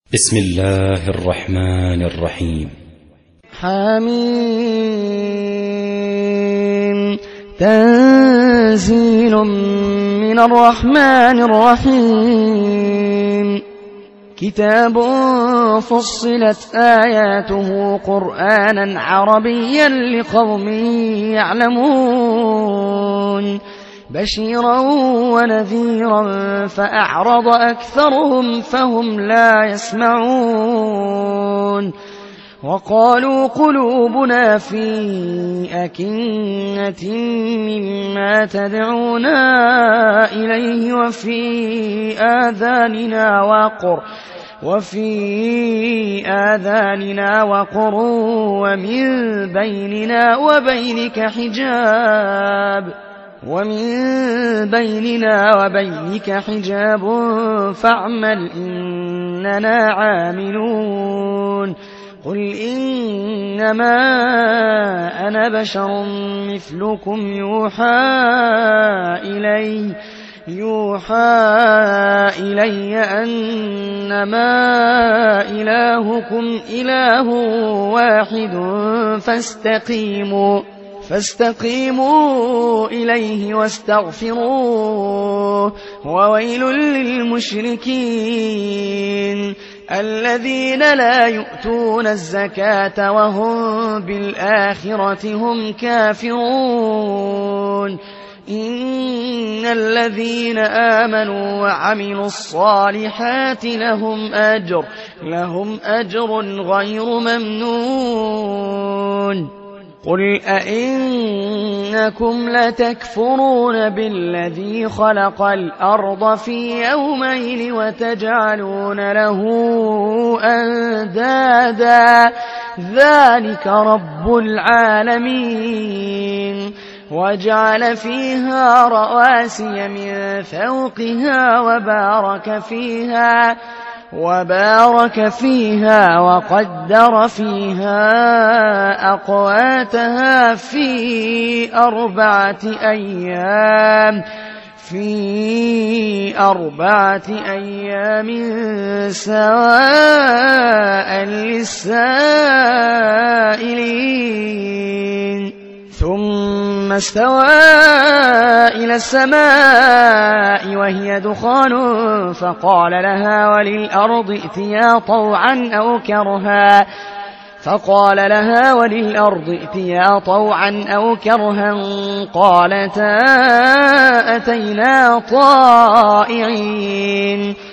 بسم الله الرحمن الرحيم. حميم تنزيل من الرحمن الرحيم. كتاب فصلت آياته قرآنا عربيا لقوم يعلمون بشيرا ونذيرا فأعرض أكثرهم فهم لا يسمعون. وقالوا قلوبنا في أكنة مما تدعونا إليه وفي آذاننا وقر ومن بيننا وبينك حجاب فاعمل إننا عاملون. قل إنما أنا بشر مثلكم يوحى إلي أنما إلهكم إله واحد فاستقيموا إليه واستغفروه. وويل للمشركين الذين لا يؤتون الزكاة وهم بالآخرة هم كافرون. إن الذين آمنوا وعملوا الصالحات لهم أجر غير ممنون. قل أئنكم لتكفرون بالذي خلق الأرض في يومين وتجعلون له أندادا ذلك رب العالمين. وجعل فيها رواسي من فوقها وبارك فيها وقدر فيها أقواتها في أربعة أيام سواء للسائلين. ثم استوى إلى السماء وهي دخان فقال لها وللأرض ائتيا طوعا أو كرها قالتا أتينا طائعين.